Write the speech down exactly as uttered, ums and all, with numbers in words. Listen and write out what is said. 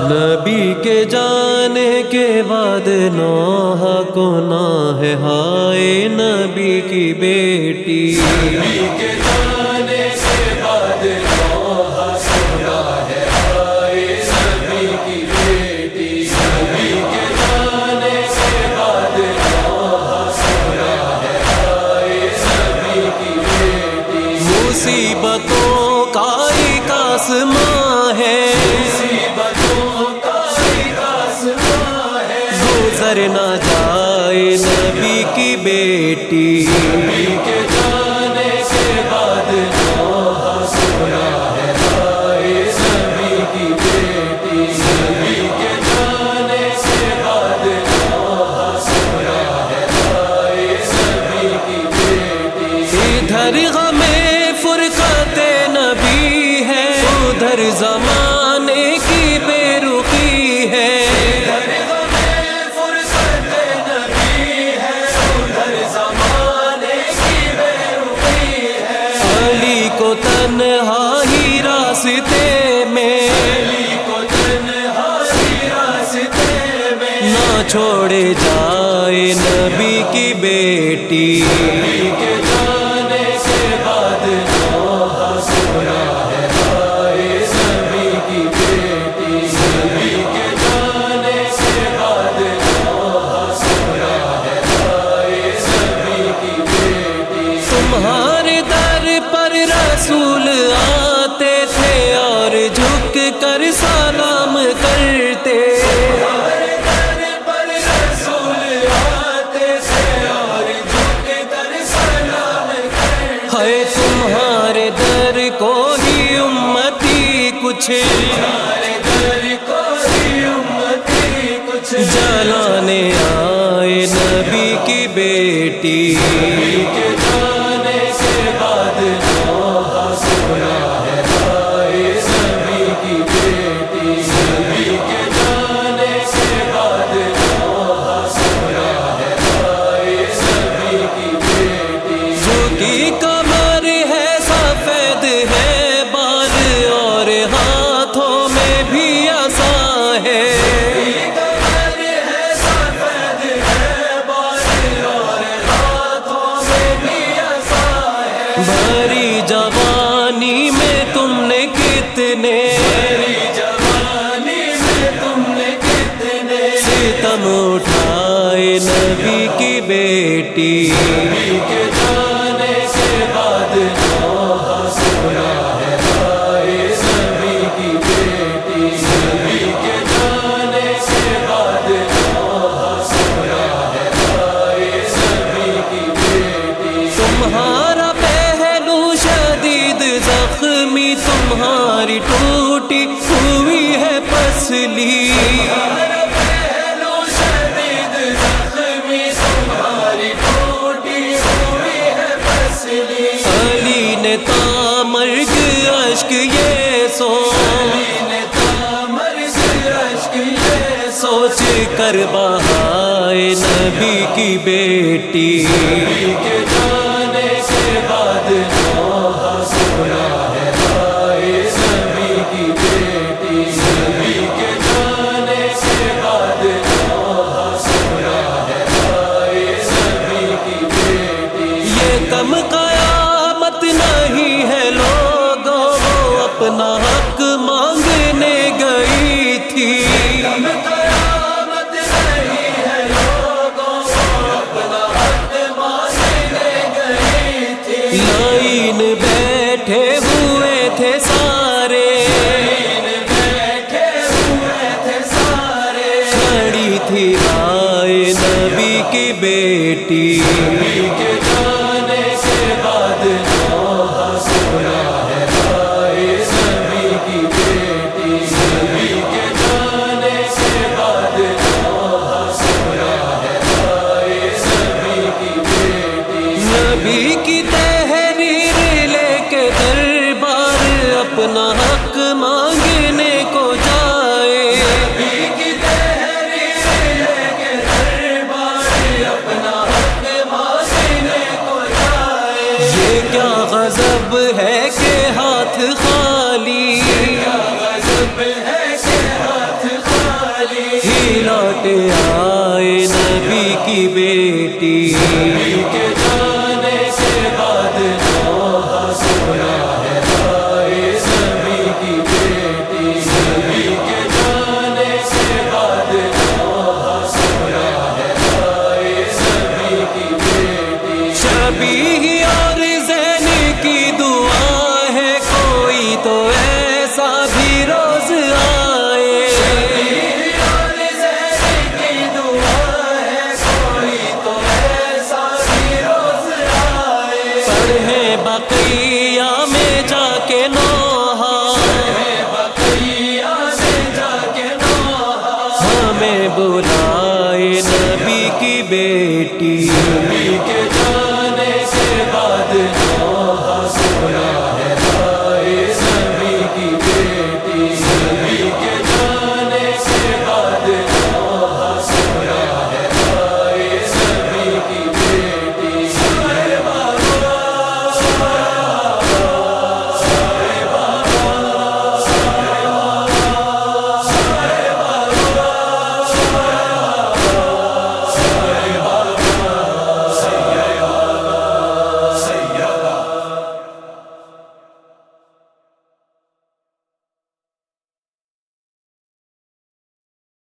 نبی کے جانے کے بعد نوح کو نہ ہے ہائے نبی کی بیٹی، نبی کے جانے کے بعد نوح کو نہ ہے ہائے نبی کی بیٹی، نبی کے جانے کے بعد نوح کو نہ ہے ہائے نبی کی بیٹی، مصیبتوں کا ایک آسماں ہے، گزر نہ جائے نبی کی بیٹی، نبی کے جانے کے بعد نوح کو نہ ہے ہائے نبی کی بیٹی، نبی کے جانے کے بعد نوح کو نہ ہے ہائے نبی کی بیٹی، ادھر غم فرقت نبی ہے، ادھر زمانے کی بے رخی ہے، کو تنہا ہی راستے میں، علی کو تنہا ہی راستے میں، نہ چھوڑے جائے نبی کی بیٹی، نبی کے جانے کے بعد نوح کو نہ ہے ہائے نبی کی بیٹی، نبی کے جانے کے بعد نوح کو نہ ہے ہائے نبی کی بیٹی، تمہارے در پر رسول آتے تھے اور جھک کر سلام کرتے، تمہارے در پر رسول آتے تھے اور جھک کر سلام کرتے، ہے تمہارے در کو ہی امتی کچھ تمہارے در کو ہی امتی کچھ جلانے آئے نبی کی بیٹی، نبی کے جانے کے بعد نوح کو نہ ہے ہائے نبی کی بیٹی، نبی کے جانے کے بعد نوح کو نہ ہے ہائے نبی کی بیٹی، جھکی کمر ہے سفید ہے بال اور ہاتھوں میں بھی عصا ہے، کمر ہے سفید ہے بال اور ہاتھوں میں بھی عصا ہے، بھری جوانی میں تم نے کتنے میری جوانی میں تم نے کتنے ستم اٹھائے نبی کی بیٹی، نبی کے جانے کے بعد نوح کو نہ ہے ہائے نبی کی بیٹی، نبی کے جانے کے بعد نوح کو نہ ہے ہائے نبی کی بیٹی، تمہارا پہلو شدید زخمی، تمہاری ٹوٹی ہوئی ہے پسلی، تمہارا پہلو شدید زخمی، تمہاری ٹوٹی ہوئی ہے پسلی، علی نے تامرگ اشک یہ سو علی نے تامر سے اشک یہ سوچ کر بہائے نبی کی بیٹی، نبی کے جانے کے بعد نوح کو نہ ہے ہائے نبی کی بیٹی، نبی کے جانے کے بعد نوح کو نہ ہے ہائے نبی کی بیٹی، یہ کم قیامت نہیں ہے لوگوں، وہ اپنا حق مانگنے گئی تھی، ہم قیامت نہیں ہے لوگوں کو اپنا حق مانگنے گئی تھی، لائن بیٹھے ہوئے تھے سارے، بیٹھے ہوئے تھے سارے، کھڑی تھی آئے نبی کی بیٹی، نبی کے جانے کے بعد نوح کو نہ ہے ہائے نبی کی بیٹی، نبی کے جانے کے بعد نوح کو نہ ہے ہائے نبی کی بیٹی، نبی کی تحریر لے کے دربار اپنا حق مانگنے کو جائے، نبی کی تحریر لے کے دربار اپنا حق مانگنے کو لائے نبی کی بیٹی